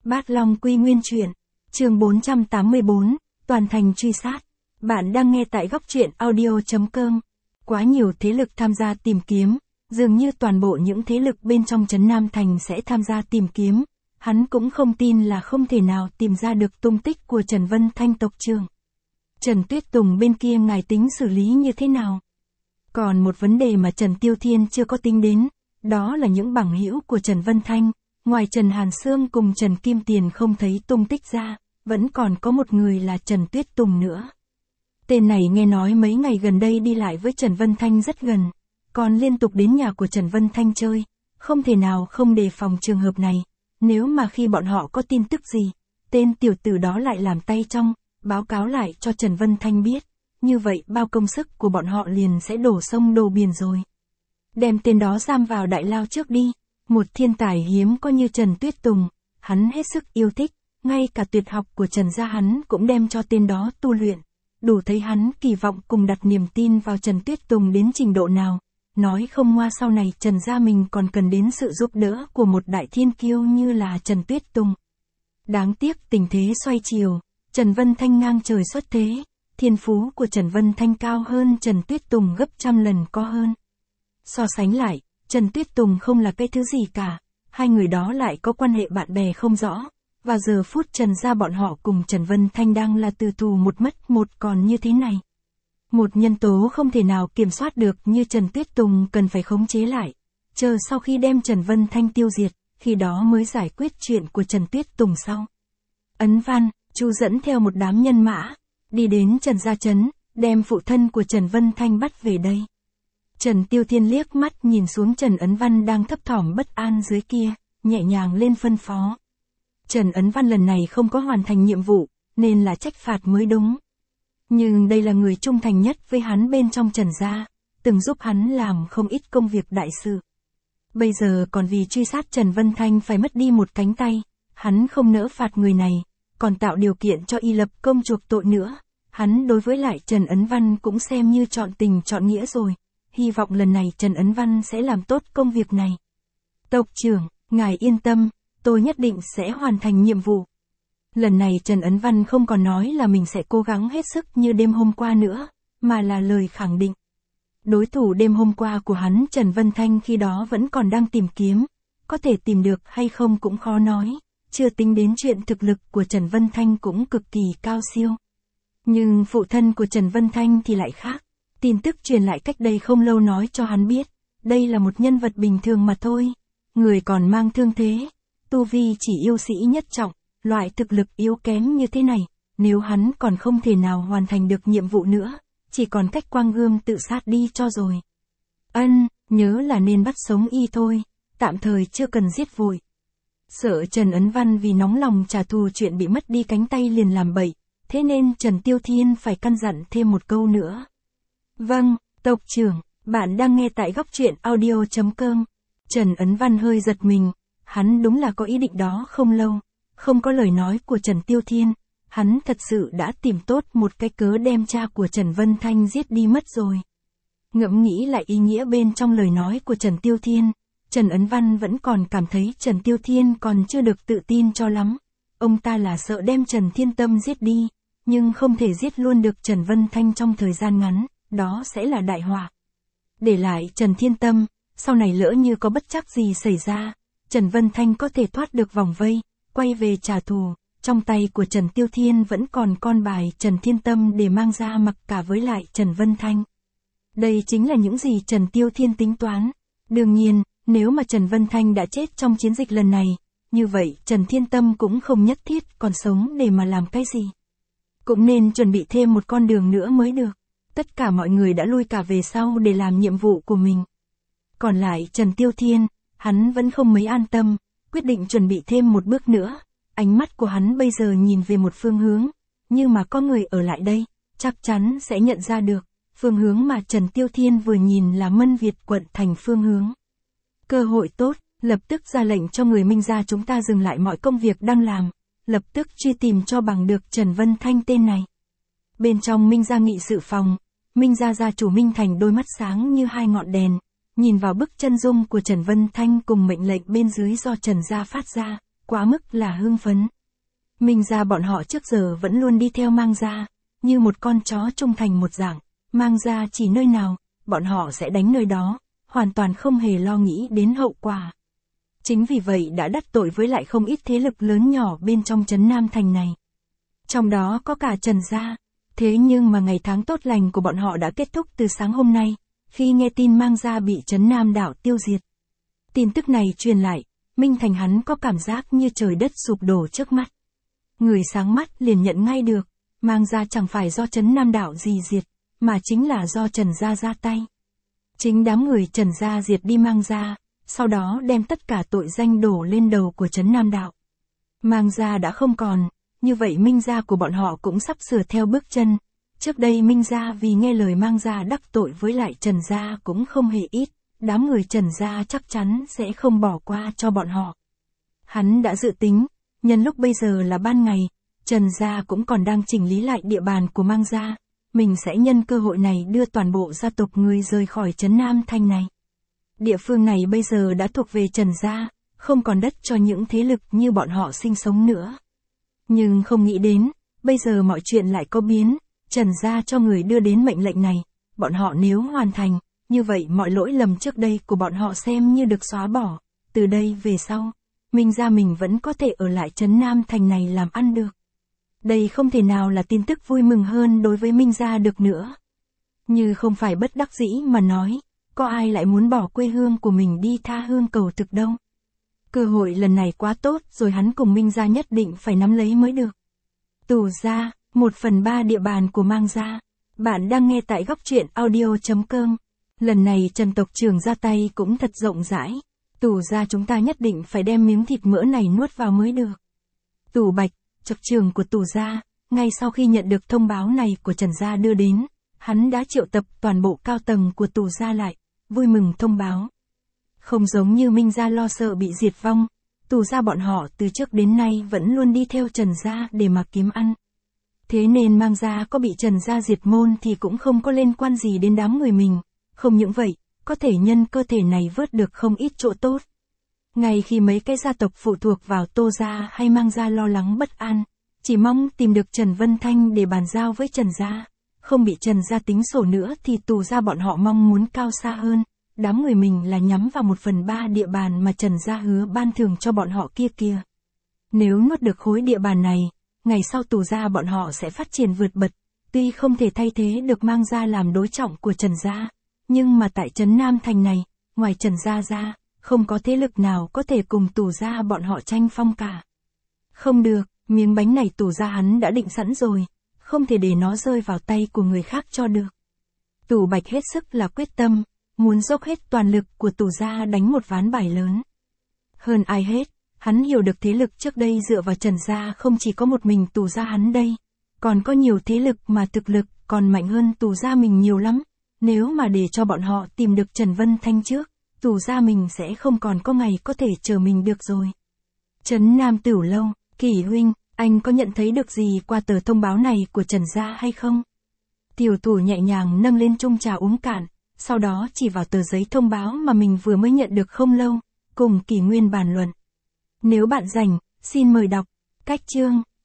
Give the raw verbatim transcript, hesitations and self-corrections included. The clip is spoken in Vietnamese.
Bát Long Quy Nguyên Truyện, chương bốn trăm tám mươi bốn, Toàn thành truy sát. Bạn đang nghe tại góc truyện audio chấm com. Quá nhiều thế lực tham gia tìm kiếm, dường như toàn bộ những thế lực bên trong trấn Nam Thành sẽ tham gia tìm kiếm. Hắn cũng không tin là không thể nào tìm ra được tung tích của Trần Vân Thanh tộc trưởng. Trần Tuyết Tùng bên kia ngài tính xử lý như thế nào? Còn một vấn đề mà Trần Tiêu Thiên chưa có tính đến, đó là những bằng hữu của Trần Vân Thanh. Ngoài Trần Hàn Sương cùng Trần Kim Tiền không thấy tung tích ra, vẫn còn có một người là Trần Tuyết Tùng nữa. Tên này nghe nói mấy ngày gần đây đi lại với Trần Vân Thanh rất gần, còn liên tục đến nhà của Trần Vân Thanh chơi, không thể nào không đề phòng trường hợp này. Nếu mà khi bọn họ có tin tức gì, tên tiểu tử đó lại làm tay trong, báo cáo lại cho Trần Vân Thanh biết, như vậy bao công sức của bọn họ liền sẽ đổ sông đổ biển rồi. Đem tên đó giam vào đại lao trước đi. Một thiên tài hiếm có như Trần Tuyết Tùng, hắn hết sức yêu thích, ngay cả tuyệt học của Trần gia hắn cũng đem cho tên đó tu luyện, đủ thấy hắn kỳ vọng cùng đặt niềm tin vào Trần Tuyết Tùng đến trình độ nào. Nói không ngoa sau này Trần gia mình còn cần đến sự giúp đỡ của một đại thiên kiêu như là Trần Tuyết Tùng. Đáng tiếc tình thế xoay chiều, Trần Vân Thanh ngang trời xuất thế, thiên phú của Trần Vân Thanh cao hơn Trần Tuyết Tùng gấp trăm lần có hơn. So sánh lại, Trần Tuyết Tùng không là cái thứ gì cả, hai người đó lại có quan hệ bạn bè không rõ, và giờ phút Trần gia bọn họ cùng Trần Vân Thanh đang là từ tù một mất một còn như thế này. Một nhân tố không thể nào kiểm soát được như Trần Tuyết Tùng cần phải khống chế lại, chờ sau khi đem Trần Vân Thanh tiêu diệt, khi đó mới giải quyết chuyện của Trần Tuyết Tùng sau. Ấn Văn, Chu dẫn theo một đám nhân mã, đi đến Trần gia trấn, đem phụ thân của Trần Vân Thanh bắt về đây. Trần Tiêu Thiên liếc mắt nhìn xuống Trần Ấn Văn đang thấp thỏm bất an dưới kia, nhẹ nhàng lên phân phó. Trần Ấn Văn lần này không có hoàn thành nhiệm vụ, nên là trách phạt mới đúng. Nhưng đây là người trung thành nhất với hắn bên trong Trần gia, từng giúp hắn làm không ít công việc đại sự. Bây giờ còn vì truy sát Trần Vân Thanh phải mất đi một cánh tay, hắn không nỡ phạt người này, còn tạo điều kiện cho y lập công chuộc tội nữa. Hắn đối với lại Trần Ấn Văn cũng xem như chọn tình chọn nghĩa rồi. Hy vọng lần này Trần Ấn Văn sẽ làm tốt công việc này. Tộc trưởng, ngài yên tâm, tôi nhất định sẽ hoàn thành nhiệm vụ. Lần này Trần Ấn Văn không còn nói là mình sẽ cố gắng hết sức như đêm hôm qua nữa, mà là lời khẳng định. Đối thủ đêm hôm qua của hắn Trần Vân Thanh khi đó vẫn còn đang tìm kiếm, có thể tìm được hay không cũng khó nói, chưa tính đến chuyện thực lực của Trần Vân Thanh cũng cực kỳ cao siêu. Nhưng phụ thân của Trần Vân Thanh thì lại khác. Tin tức truyền lại cách đây không lâu nói cho hắn biết, đây là một nhân vật bình thường mà thôi, người còn mang thương thế, tu vi chỉ yêu sĩ nhất trọng, loại thực lực yếu kém như thế này, nếu hắn còn không thể nào hoàn thành được nhiệm vụ nữa, chỉ còn cách quang gươm tự sát đi cho rồi. Ân, nhớ là nên bắt sống y thôi, tạm thời chưa cần giết vội. Sợ Trần Ấn Văn vì nóng lòng trả thù chuyện bị mất đi cánh tay liền làm bậy, thế nên Trần Tiêu Thiên phải căn dặn thêm một câu nữa. Vâng, tộc trưởng, bạn đang nghe tại góc truyện audio chấm com. Trần Ấn Văn hơi giật mình, hắn đúng là có ý định đó không lâu, không có lời nói của Trần Tiêu Thiên, hắn thật sự đã tìm tốt một cái cớ đem cha của Trần Vân Thanh giết đi mất rồi. Ngẫm nghĩ lại ý nghĩa bên trong lời nói của Trần Tiêu Thiên, Trần Ấn Văn vẫn còn cảm thấy Trần Tiêu Thiên còn chưa được tự tin cho lắm. Ông ta là sợ đem Trần Thiên Tâm giết đi, nhưng không thể giết luôn được Trần Vân Thanh trong thời gian ngắn. Đó sẽ là đại họa. Để lại Trần Thiên Tâm, sau này lỡ như có bất trắc gì xảy ra, Trần Vân Thanh có thể thoát được vòng vây, quay về trả thù, trong tay của Trần Tiêu Thiên vẫn còn con bài Trần Thiên Tâm để mang ra mặc cả với lại Trần Vân Thanh. Đây chính là những gì Trần Tiêu Thiên tính toán. Đương nhiên, nếu mà Trần Vân Thanh đã chết trong chiến dịch lần này, như vậy Trần Thiên Tâm cũng không nhất thiết còn sống để mà làm cái gì. Cũng nên chuẩn bị thêm một con đường nữa mới được. Tất cả mọi người đã lui cả về sau để làm nhiệm vụ của mình. Còn lại Trần Tiêu Thiên, hắn vẫn không mấy an tâm, quyết định chuẩn bị thêm một bước nữa. Ánh mắt của hắn bây giờ nhìn về một phương hướng, nhưng mà có người ở lại đây, chắc chắn sẽ nhận ra được. Phương hướng mà Trần Tiêu Thiên vừa nhìn là Mân Việt quận thành phương hướng. Cơ hội tốt, lập tức ra lệnh cho người Minh gia chúng ta dừng lại mọi công việc đang làm, lập tức truy tìm cho bằng được Trần Vân Thanh tên này. Bên trong Minh gia nghị sự phòng, Minh gia gia chủ Minh Thành đôi mắt sáng như hai ngọn đèn, nhìn vào bức chân dung của Trần Vân Thanh cùng mệnh lệnh bên dưới do Trần gia phát ra, quá mức là hưng phấn. Minh gia bọn họ trước giờ vẫn luôn đi theo Mang gia, như một con chó trung thành một dạng, Mang gia chỉ nơi nào, bọn họ sẽ đánh nơi đó, hoàn toàn không hề lo nghĩ đến hậu quả. Chính vì vậy đã đắc tội với lại không ít thế lực lớn nhỏ bên trong trấn Nam Thành này. Trong đó có cả Trần gia. Thế nhưng mà ngày tháng tốt lành của bọn họ đã kết thúc từ sáng hôm nay, khi nghe tin Mang gia bị trấn Nam đảo tiêu diệt. Tin tức này truyền lại, Minh Thành hắn có cảm giác như trời đất sụp đổ trước mắt. Người sáng mắt liền nhận ngay được, Mang gia chẳng phải do trấn Nam đảo gì diệt, mà chính là do Trần gia ra tay. Chính đám người Trần gia diệt đi Mang gia, sau đó đem tất cả tội danh đổ lên đầu của trấn Nam đảo. Mang gia đã không còn, như vậy Minh gia của bọn họ cũng sắp sửa theo bước chân. Trước đây Minh gia vì nghe lời Mang gia đắc tội với lại Trần gia cũng không hề ít, đám người Trần gia chắc chắn sẽ không bỏ qua cho bọn họ. Hắn đã dự tính, nhân lúc bây giờ là ban ngày, Trần gia cũng còn đang chỉnh lý lại địa bàn của Mang gia, mình sẽ nhân cơ hội này đưa toàn bộ gia tộc người rời khỏi trấn Nam Thành này. Địa phương này bây giờ đã thuộc về Trần gia, không còn đất cho những thế lực như bọn họ sinh sống nữa. Nhưng không nghĩ đến, bây giờ mọi chuyện lại có biến, Trần gia cho người đưa đến mệnh lệnh này, bọn họ nếu hoàn thành, như vậy mọi lỗi lầm trước đây của bọn họ xem như được xóa bỏ, từ đây về sau, Minh gia mình vẫn có thể ở lại trấn Nam Thành này làm ăn được. Đây không thể nào là tin tức vui mừng hơn đối với Minh gia được nữa. Như không phải bất đắc dĩ mà nói, có ai lại muốn bỏ quê hương của mình đi tha hương cầu thực đâu. Cơ hội lần này quá tốt rồi, hắn cùng Minh gia nhất định phải nắm lấy mới được. Tù gia, một phần ba địa bàn của Mang gia. Bạn đang nghe tại góc truyện audio chấm com. Lần này Trần tộc trưởng ra tay cũng thật rộng rãi. Tù gia chúng ta nhất định phải đem miếng thịt mỡ này nuốt vào mới được. Tù Bạch, tộc trưởng của Tù gia, ngay sau khi nhận được thông báo này của Trần gia đưa đến, hắn đã triệu tập toàn bộ cao tầng của Tù gia lại, vui mừng thông báo. Không giống như Minh gia lo sợ bị diệt vong, Tù gia bọn họ từ trước đến nay vẫn luôn đi theo Trần gia để mà kiếm ăn. Thế nên Mang gia có bị Trần gia diệt môn thì cũng không có liên quan gì đến đám người mình, không những vậy, có thể nhân cơ thể này vớt được không ít chỗ tốt. Ngay khi mấy cái gia tộc phụ thuộc vào Tô gia hay Mang gia lo lắng bất an, chỉ mong tìm được Trần Vân Thanh để bàn giao với Trần gia, không bị Trần gia tính sổ nữa thì Tù gia bọn họ mong muốn cao xa hơn. Đám người mình là nhắm vào một phần ba địa bàn mà Trần gia hứa ban thưởng cho bọn họ kia kìa. Nếu nuốt được khối địa bàn này, ngày sau Tù gia bọn họ sẽ phát triển vượt bật, tuy không thể thay thế được Mang gia làm đối trọng của Trần gia, nhưng mà tại trấn Nam Thành này, ngoài Trần gia ra, không có thế lực nào có thể cùng Tù gia bọn họ tranh phong cả. Không được, miếng bánh này Tù gia hắn đã định sẵn rồi, không thể để nó rơi vào tay của người khác cho được. Tù Bạch hết sức là quyết tâm, muốn dốc hết toàn lực của Tù gia đánh một ván bài lớn. Hơn ai hết, hắn hiểu được thế lực trước đây dựa vào Trần gia không chỉ có một mình Tù gia hắn đây, còn có nhiều thế lực mà thực lực còn mạnh hơn Tù gia mình nhiều lắm. Nếu mà để cho bọn họ tìm được Trần Vân Thanh trước, Tù gia mình sẽ không còn có ngày có thể chờ mình được rồi. Trấn Nam Tửu Lâu, Kỷ huynh, anh có nhận thấy được gì qua tờ thông báo này của Trần gia hay không? Tiểu thủ nhẹ nhàng nâng lên chung trà uống cạn, sau đó chỉ vào tờ giấy thông báo mà mình vừa mới nhận được không lâu, cùng Kỷ Nguyên bàn luận. Nếu bạn rảnh, xin mời đọc. Cách chương